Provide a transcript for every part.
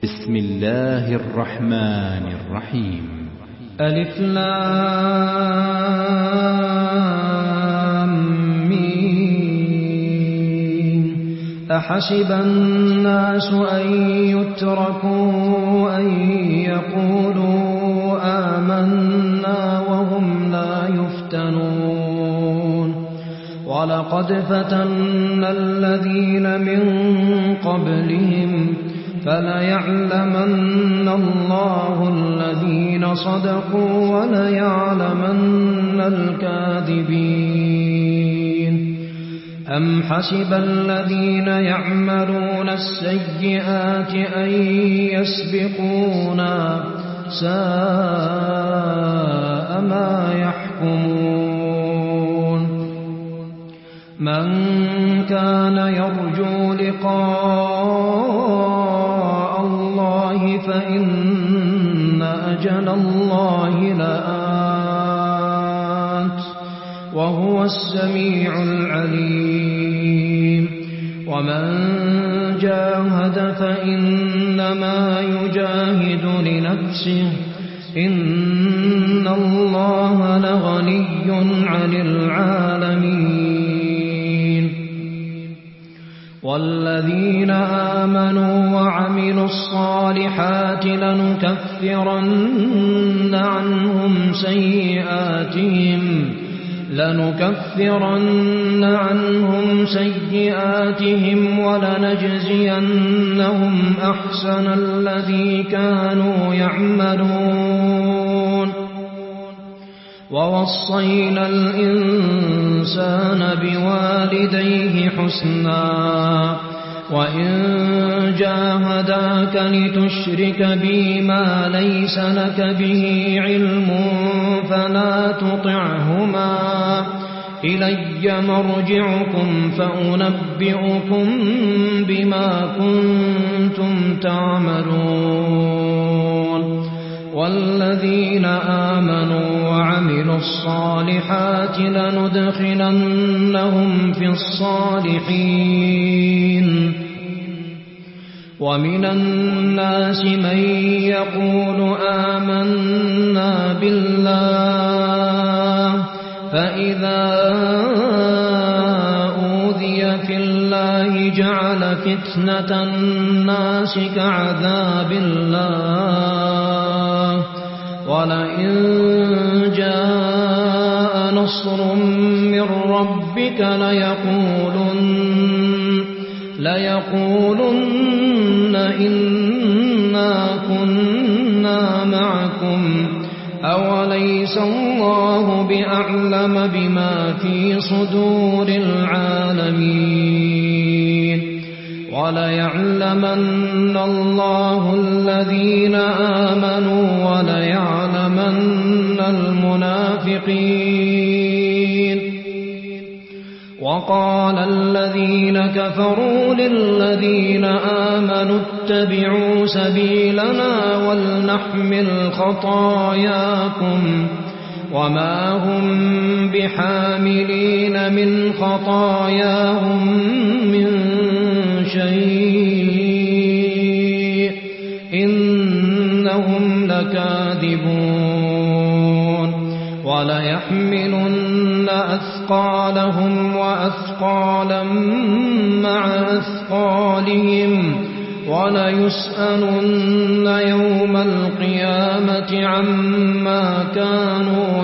بسم الله الرحمن الرحيم. ألف لام ميم. أحسب الناس أن يتركوا أن يقولوا آمنا وهم لا يفتنون ولقد فتنا الذين من قبلهم فليعلمن الله الذين صدقوا وليعلمن الكاذبين. أم حسب الذين يعملون السيئات أن يسبقونا ساء ما يحكمون. من كان يرجو لقاء الله فإن أجل الله لآت وهو السميع العليم. ومن جاهد فإنما يجاهد لنفسه إن الله لغني عن العالمين. والذين آمنوا وعملوا الصالحات لنكفرن عنهم سيئاتهم ولنجزينهم أحسن الذي كانوا يعملون. ووصينا الإنسان بوالديه حسنا وإن جاهداك لتشرك بي ما ليس لك به علم فلا تطعهما إلي مرجعكم فأنبئكم بما كنتم تعملون. والذين آمنوا وعملوا الصالحات لندخلنهم في الصالحين. ومن الناس من يقول آمنا بالله فإذا أوذي في الله جعل فتنة الناس كعذاب الله ولئن جاء نصر من ربك ليقولن إنا كنا معكم أوليس الله بأعلم بما في صدور العالمين. وليعلمن الله الذين آمنوا وليعلمن المنافقين. وقال الذين كفروا للذين آمنوا اتبعوا سبيلنا ولنحمل خطاياكم وما هم بحاملين من خطاياهم من شيء إنهم لكاذبون. وليحملن أثقالهم وأثقالا مع أثقالهم وليسألن يوم القيامة عما كانوا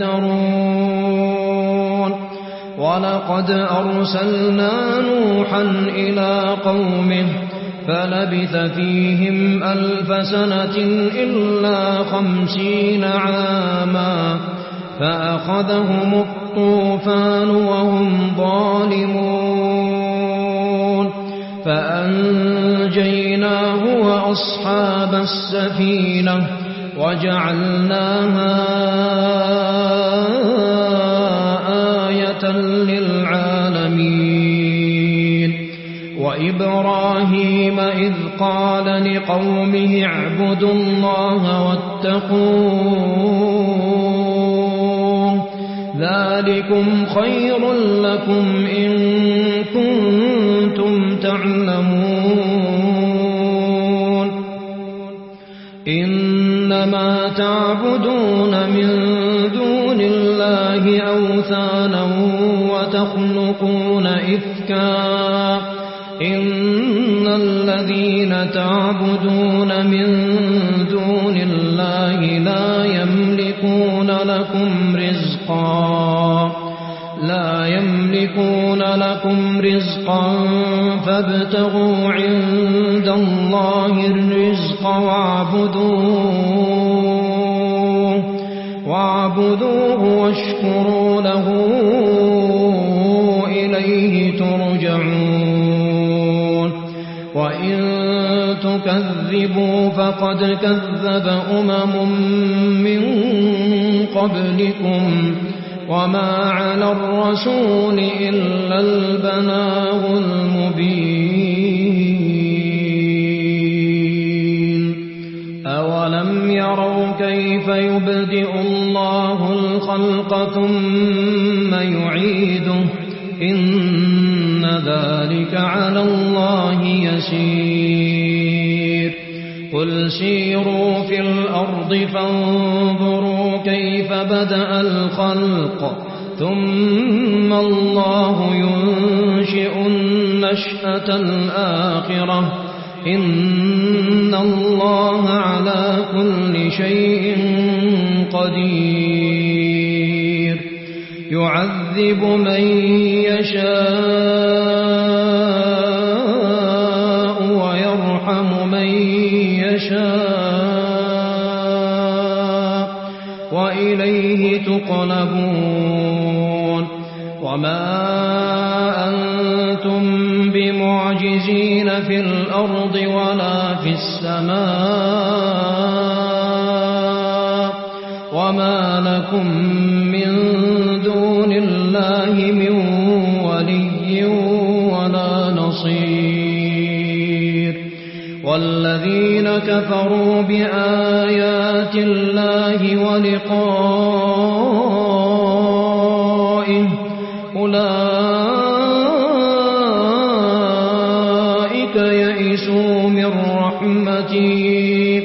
يفترون. ولقد أرسلنا نوحا إلى قومه فلبث فيهم 1000 سنة إلا 50 عاما فأخذهم الطوفان وهم ظالمون فأنجيناه وأصحاب السفينة وجعلناها آية للعالمين. وإبراهيم إذ قال لقومه اعبدوا الله واتقوه ذلكم خير لكم إن كنتم تعلمون إنما تعبدون من دون الله أوثانا وتخلقون إفكا إن الذين تعبدون من دون الله لا يملكون لكم رزقا فابتغوا عند الله الرزق واعبدوه واشكروا له إليه ترجعون وإن تكذبوا فقد كذب من قبلكم وما على الرسول إلا البلاغ المبين أولم يروا كيف يبدئ الله الخلق ثم يعيده إن ذلك على الله يسير قل سيروا في الأرض فانظروا كيف بدأ الخلق ثم الله ينشئ النشأة الآخرة إن الله على كل شيء قدير يعذب من يشاء ويرحم من يشاء وإليه تقلبون وما أنتم بمعجزين في الأرض ولا في السماء وما لكم من دون الله من ولي ولا نصير والذين كفروا بآيات الله ولقائه أولئك يئسوا من رحمتي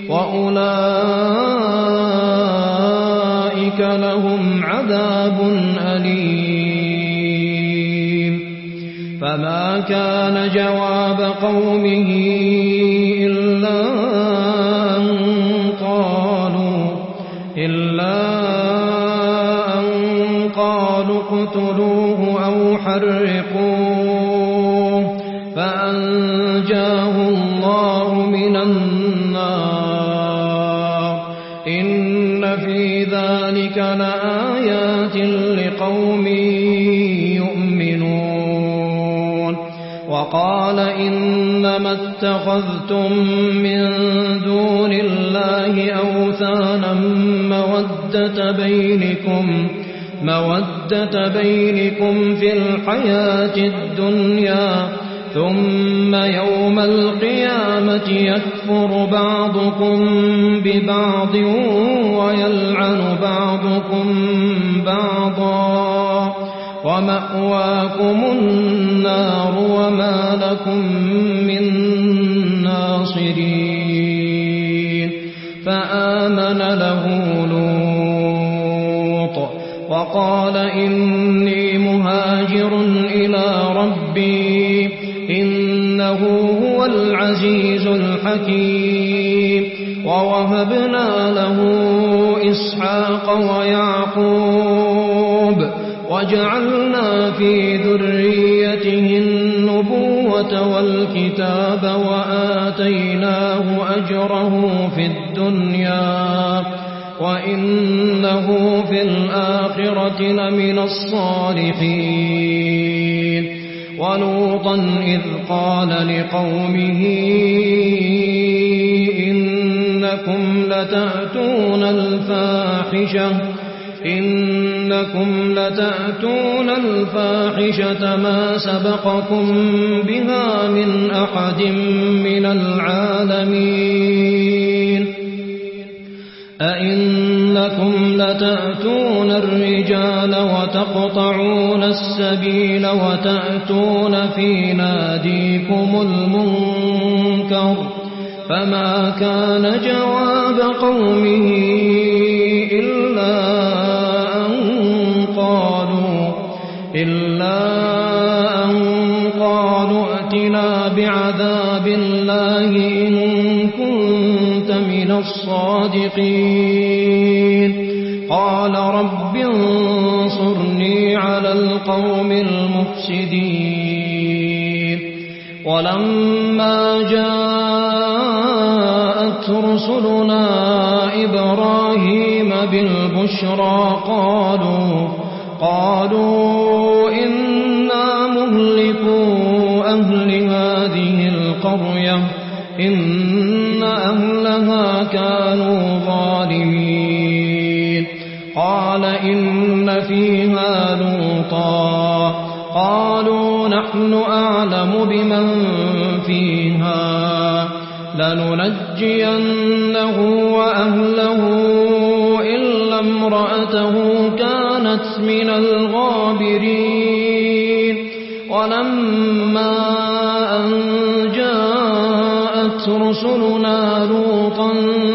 وأولئك لهم عذاب أليم فما كان جواب قومه إلا أن قالوا اقتلوه أو حرقوه فأنجاه الله من النار إن في ذلك لآيات لقوم يؤمنون وقال إنما اتخذتم من دون الله أوثانا مودة بينكم في الحياة الدنيا ثم يوم القيامة يكفر بعضكم ببعض ويلعن بعضكم بعضا ومأواكم النار وما لكم من ناصرين فآمن له لوط وقال إني مهاجر إلى ربي إنه هو العزيز الحكيم ووهبنا له إسحاق ويعقوب وجعلنا في ذريته النبوة والكتاب وآتيناه أجره في الدنيا وإنه في الآخرة لمن الصالحين ولوطا إذ قال لقومه إنكم لتأتون الفاحشة ما سبقكم بها من أحد من العالمين أئنكم لتأتون الرجال وتقطعون السبيل وتأتون في ناديكم المنكر فما كان جواب قومه إلا أن قالوا ائتنا بعذاب الله إن كنت من الصادقين قال رب انصرني على القوم المفسدين ولما جاءت رسلنا إبراهيم بالبشرى قالوا إنا مهلكو أهل هذه القرية إن أهلها كانوا ظالمين قال إن فيها لوطا قالوا نحن أعلم بمن فيها لننجينه وأهله إلا امرأته كانت من الغابرين ولما أن جاءت رسلنا لوطا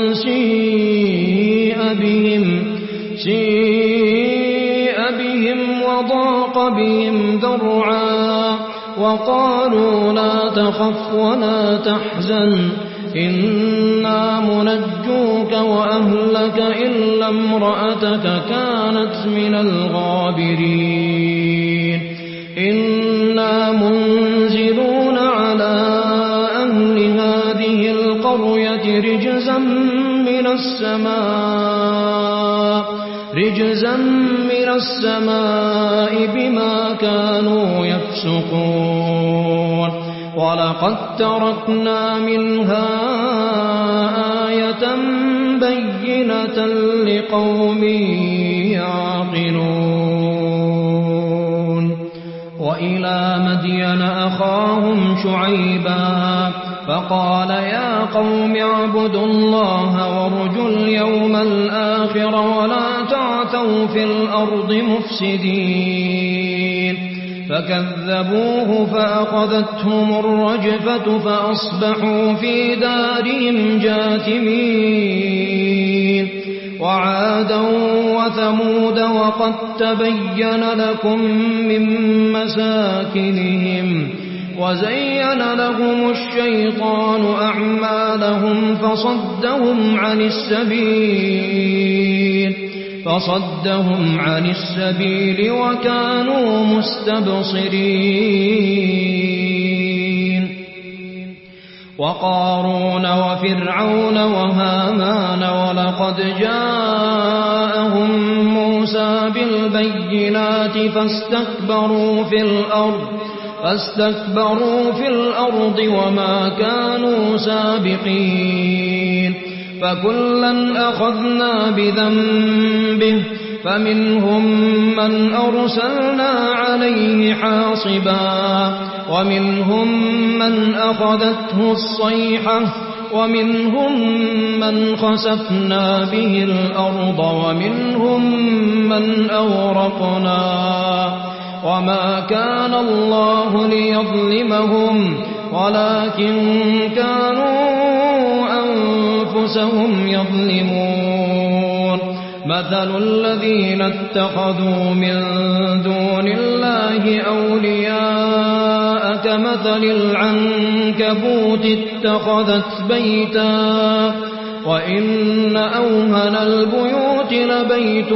سيء بهم وضاق بهم ذرعا وقالوا لا تخف ولا تحزن إنا منجوك وأهلك إلا امرأتك كانت من الغابرين إنا منزلون على أهل هذه القرية رجزا من السماء بما كانوا يفسقون ولقد تركنا منها آية بينة لقوم يعقلون وإلى مدين أخاهم شعيبا فقال يا قوم اعبدوا الله وارجوا اليوم الآخر ولا تعثوا في الأرض مفسدين فكذبوه فأخذتهم الرجفة فأصبحوا في دارهم جاثمين وعادا وثمود وقد تبين لكم من مساكنهم وزين لهم الشيطان أعمالهم فصدهم عن السبيل وكانوا مستبصرين وقارون وفرعون وهامان ولقد جاءهم موسى بالبينات فاستكبروا في الأرض وما كانوا سابقين فكلا أخذنا بذنبه فمنهم من أرسلنا عليه حاصبا ومنهم من أخذته الصيحة ومنهم من خسفنا به الأرض ومنهم من أغرقنا وما كان الله ليظلمهم ولكن كانوا أنفسهم يظلمون مثل الذين اتخذوا من دون الله أولياء كمثل العنكبوت اتخذت بيتا وإن أوهن البيوت لبيت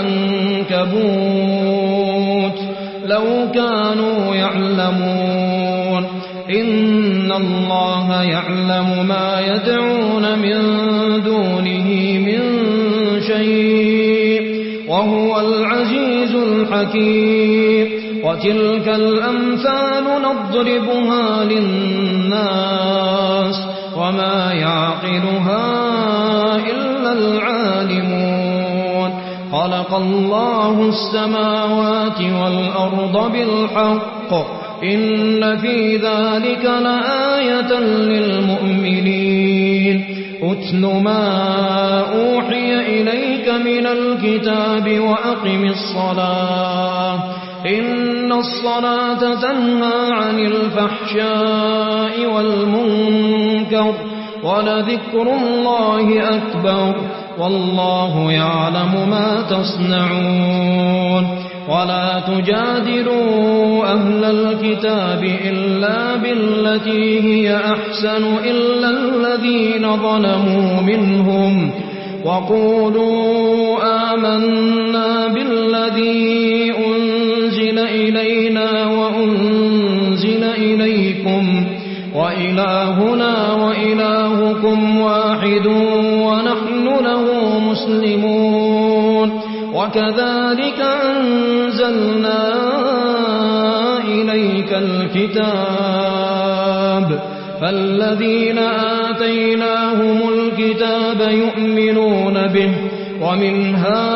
العنكبوت لو كانوا يعلمون إن الله يعلم ما يدعون من دونه من شيء وهو العزيز الحكيم وتلك الأمثال نضربها للناس وما يعقلها إلا العالمون خلق الله السماوات والأرض بالحق إن في ذلك لآية للمؤمنين أتل ما أوحي إليك من الكتاب وأقم الصلاة إن الصلاة تنهى عن الفحشاء والمنكر ولذكر الله أكبر والله يعلم ما تصنعون ولا تجادلوا أهل الكتاب إلا بالتي هي أحسن إلا الذين ظلموا منهم وقولوا آمنا بالذي أنزل إلينا وأنزل إليكم وإلهنا وإلهكم واحد ونحن له مسلمون وكذلك أنزلنا إليك الكتاب فالذين آتيناهم الكتاب يؤمنون به ومن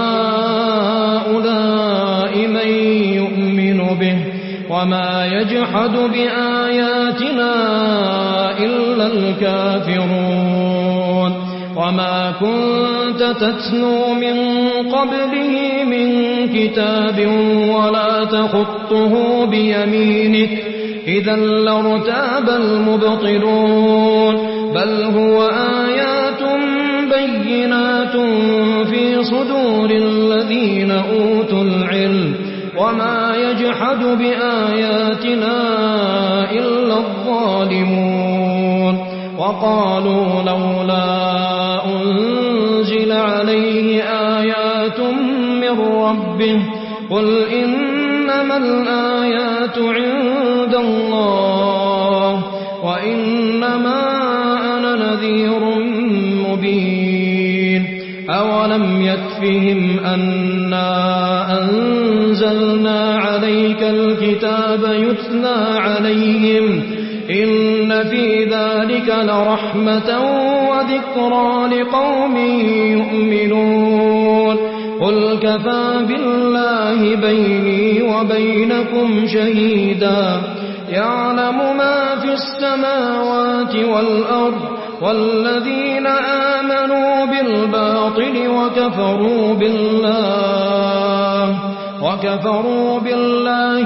هؤلاء من يؤمن به وما يجحد بآياتنا إلا الكافرون وما كنت تتلو من قبله من كتاب ولا تخطه بيمينك إذا لارتاب المبطلون بل هو آيات بينات في صدور الذين أوتوا العلم وما يجحد بآياتنا إلا الظالمون وقالوا لولا أنزل عليه آيات من ربه قل إنما الآيات عند الله وإنما أنا نذير مبين أولم يكفهم أنا أنزلنا عليك الكتاب يتلى عليهم إن في ذلك لرحمة وذكرى لقوم يؤمنون قل كفى بالله بيني وبينكم شهيدا يعلم ما في السماوات والأرض والذين آمنوا بالباطل وكفروا بالله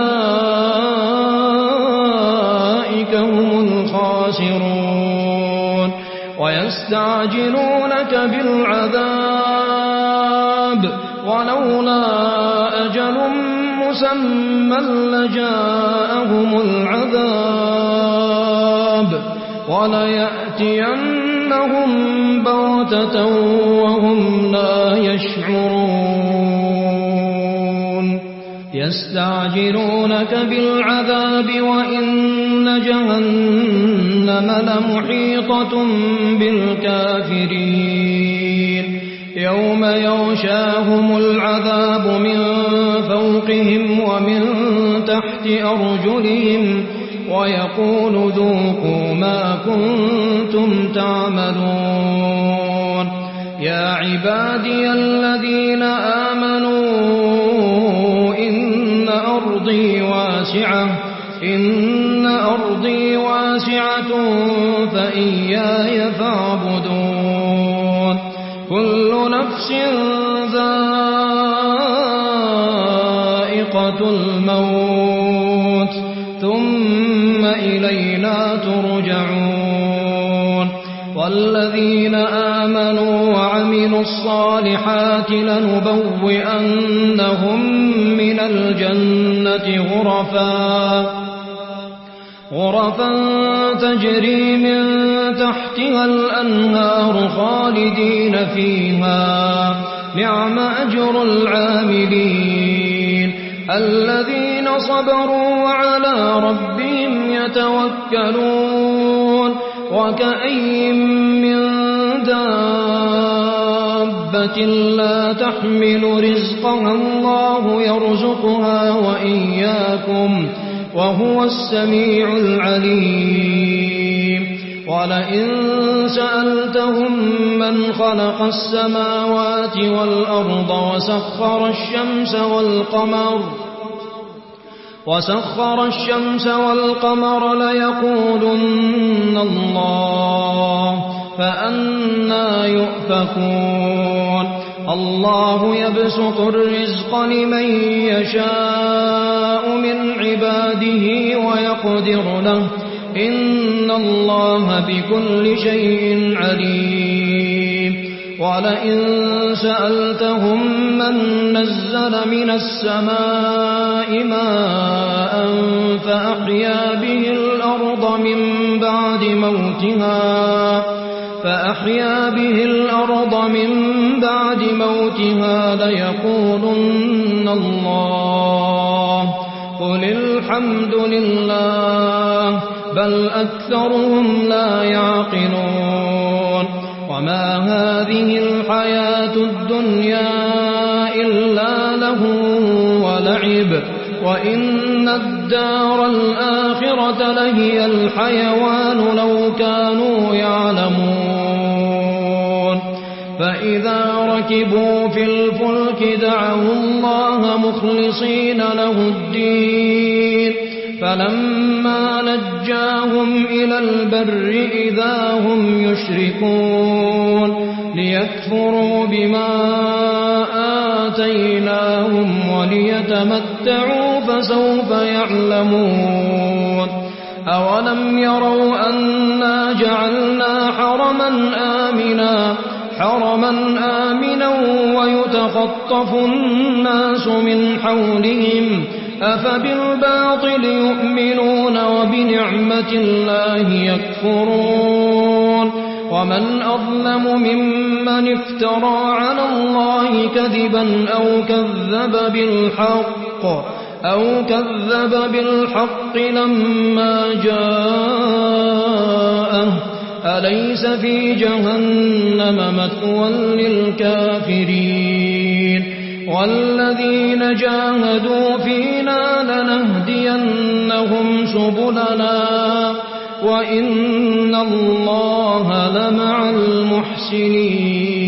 أولئك هم الخاسرون ويستعجلونك بالعذاب ولولا أجل مسمى لجاءهم العذاب وليأتينهم بغتة وهم لا يشعرون يستعجلونك بالعذاب وإن جهنم لمحيطة بالكافرين يوم يغشاهم العذاب من فوقهم ومن تحت أرجلهم ويقول ذوقوا ما كنتم تعملون يا عبادي الذين آمنوا إن أرضي واسعة فإياي فاعبدون كل نفس ذائقة الموت ثم إلينا ترجعون والذين آمنوا وعملوا الصالحات لنبوئنهم من الجنة غرفا تجري من تحتها الأنهار خالدين فيها نعم أجر العاملين الذين صبروا وعلى ربهم يتوكلون وكأي من دابة لا تحمل رزقها الله يرزقها وإياكم وهو السميع العليم ولئن سألتهم من خلق السماوات والأرض وسخر الشمس والقمر ليقولن الله فأنى يؤفكون الله يبسط الرزق لمن يشاء من عباده ويقدر له إن الله بكل شيء عليم ولئن سألتهم من نزل من السماء ماء فأحيا به الأرض من بعد موتها ليقولن الله قل الحمد لله بل أكثرهم لا يعقلون وما هذه الحياة الدنيا إلا لهو ولعب وإن الدار الآخرة لهي الحيوان لو كانوا يعلمون فإذا ركبوا في الفلك دعوا الله مخلصين له الدين فلما نجاهم إلى البر إذا هم يشركون ليكفروا بما آتيناهم وليتمتعوا فسوف يعلمون أولم يروا أنا جعلنا حرما آمنا ويتخطف الناس من حولهم أفبالباطل يؤمنون وبنعمة الله يكفرون ومن أظلم ممن افترى على الله كذبا أو كذب بالحق لما جاءه أليس في جهنم مثوى للكافرين والذين جاهدوا فينا لنهدينهم سبلنا وإن الله لمع المحسنين